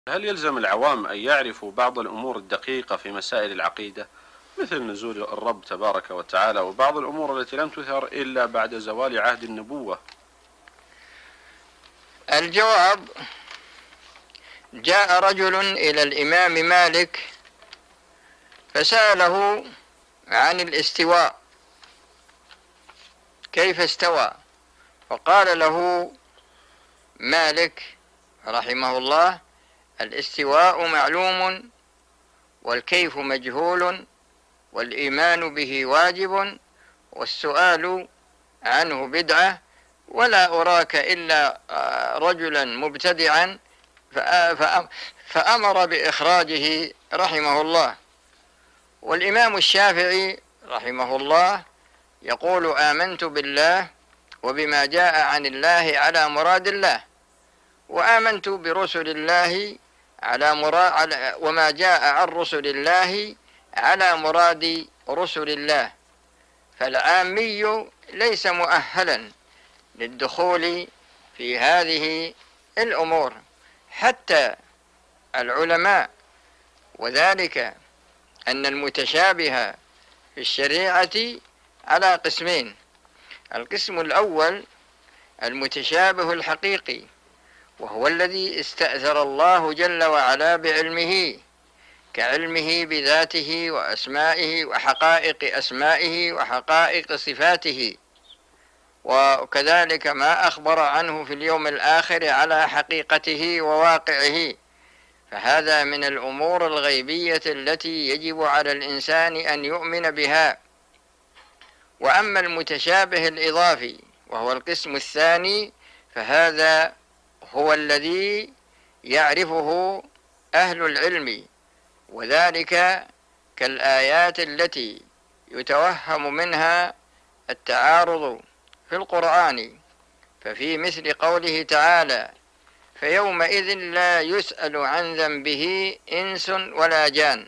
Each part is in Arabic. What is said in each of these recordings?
هل يلزم العوام أن يعرفوا بعض الأمور الدقيقة في مسائل العقيدة مثل نزول الرب تبارك وتعالى وبعض الأمور التي لم تثر إلا بعد زوال عهد النبوة؟ الجواب: جاء رجل إلى الإمام مالك فسأله عن الاستواء، كيف استوى؟ فقال له مالك رحمه الله: الاستواء معلوم، والكيف مجهول، والإيمان به واجب، والسؤال عنه بدعة، ولا أراك إلا رجلا مبتدعا، فأمر بإخراجه رحمه الله. والإمام الشافعي رحمه الله يقول: آمنت بالله وبما جاء عن الله على مراد الله، وآمنت برسل الله وما جاء عن رسل الله على مراد رسل الله. فالعامي ليس مؤهلا للدخول في هذه الأمور حتى العلماء، وذلك أن المتشابه في الشريعة على قسمين: القسم الأول المتشابه الحقيقي، وهو الذي استأثر الله جل وعلا بعلمه، كعلمه بذاته وأسمائه وحقائق أسمائه وحقائق صفاته، وكذلك ما أخبر عنه في اليوم الآخر على حقيقته وواقعه، فهذا من الأمور الغيبية التي يجب على الإنسان أن يؤمن بها. وأما المتشابه الإضافي وهو القسم الثاني، فهذا هو الذي يعرفه أهل العلم، وذلك كالآيات التي يتوهم منها التعارض في القرآن، ففي مثل قوله تعالى: فيومئذ لا يسأل عن ذنبه إنس ولا جان.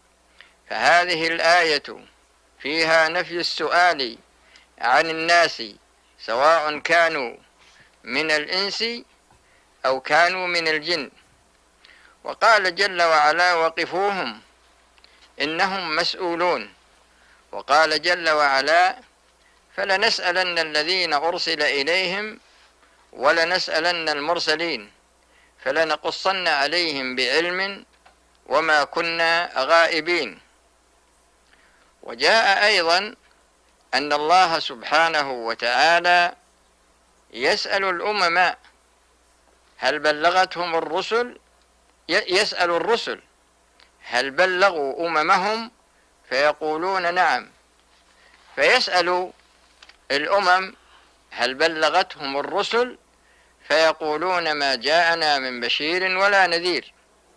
فهذه الآية فيها نفي السؤال عن الناس، سواء كانوا من الإنس أو كانوا من الجن. وقال جل وعلا: وقفوهم إنهم مسؤولون. وقال جل وعلا: فلنسألن الذين أرسل إليهم ولنسألن المرسلين فلنقصن عليهم بعلم وما كنا غائبين. وجاء أيضا أن الله سبحانه وتعالى يسأل الأمم هل بلغتهم الرسل، يسأل الرسل هل بلغوا أممهم، فيقولون نعم، فيسأل الأمم هل بلغتهم الرسل، فيقولون ما جاءنا من بشير ولا نذير.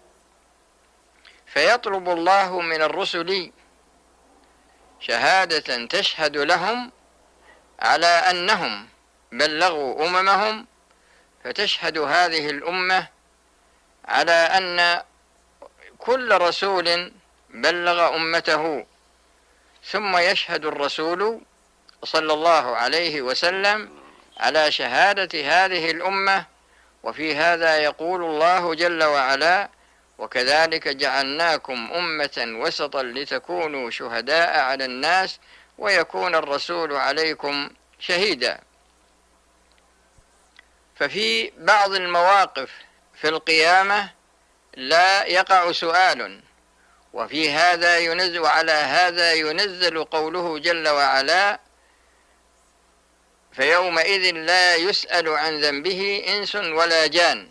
فيطلب الله من الرسل شهادة تشهد لهم على أنهم بلغوا أممهم، فتشهد هذه الأمة على أن كل رسول بلغ أمته، ثم يشهد الرسول صلى الله عليه وسلم على شهادة هذه الأمة. وفي هذا يقول الله جل وعلا: وكذلك جعلناكم أمة وسطا لتكونوا شهداء على الناس ويكون الرسول عليكم شهيدا. ففي بعض المواقف في القيامة لا يقع سؤال، وفي هذا ينزل، وعلى هذا ينزل قوله جل وعلا: فيومئذ لا يسأل عن ذنبه إنس ولا جان.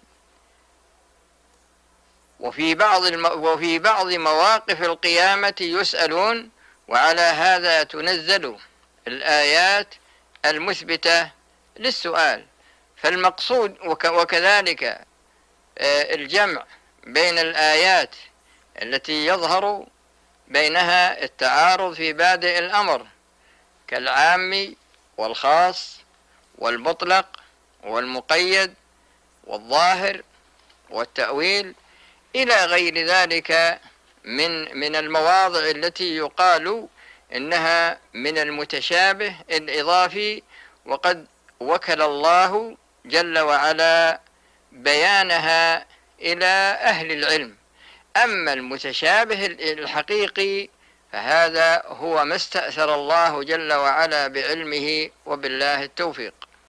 وفي بعض مواقف القيامة يسألون، وعلى هذا تنزل الآيات المثبتة للسؤال. فالمقصود وكذلك الجمع بين الآيات التي يظهر بينها التعارض في بادئ الأمر، كالعام والخاص والمطلق والمقيد والظاهر والتأويل إلى غير ذلك من المواضع التي يقال إنها من المتشابه الإضافي، وقد وكل الله جل وعلا بيانها إلى أهل العلم. أما المتشابه الحقيقي فهذا هو ما استأثر الله جل وعلا بعلمه، وبالله التوفيق.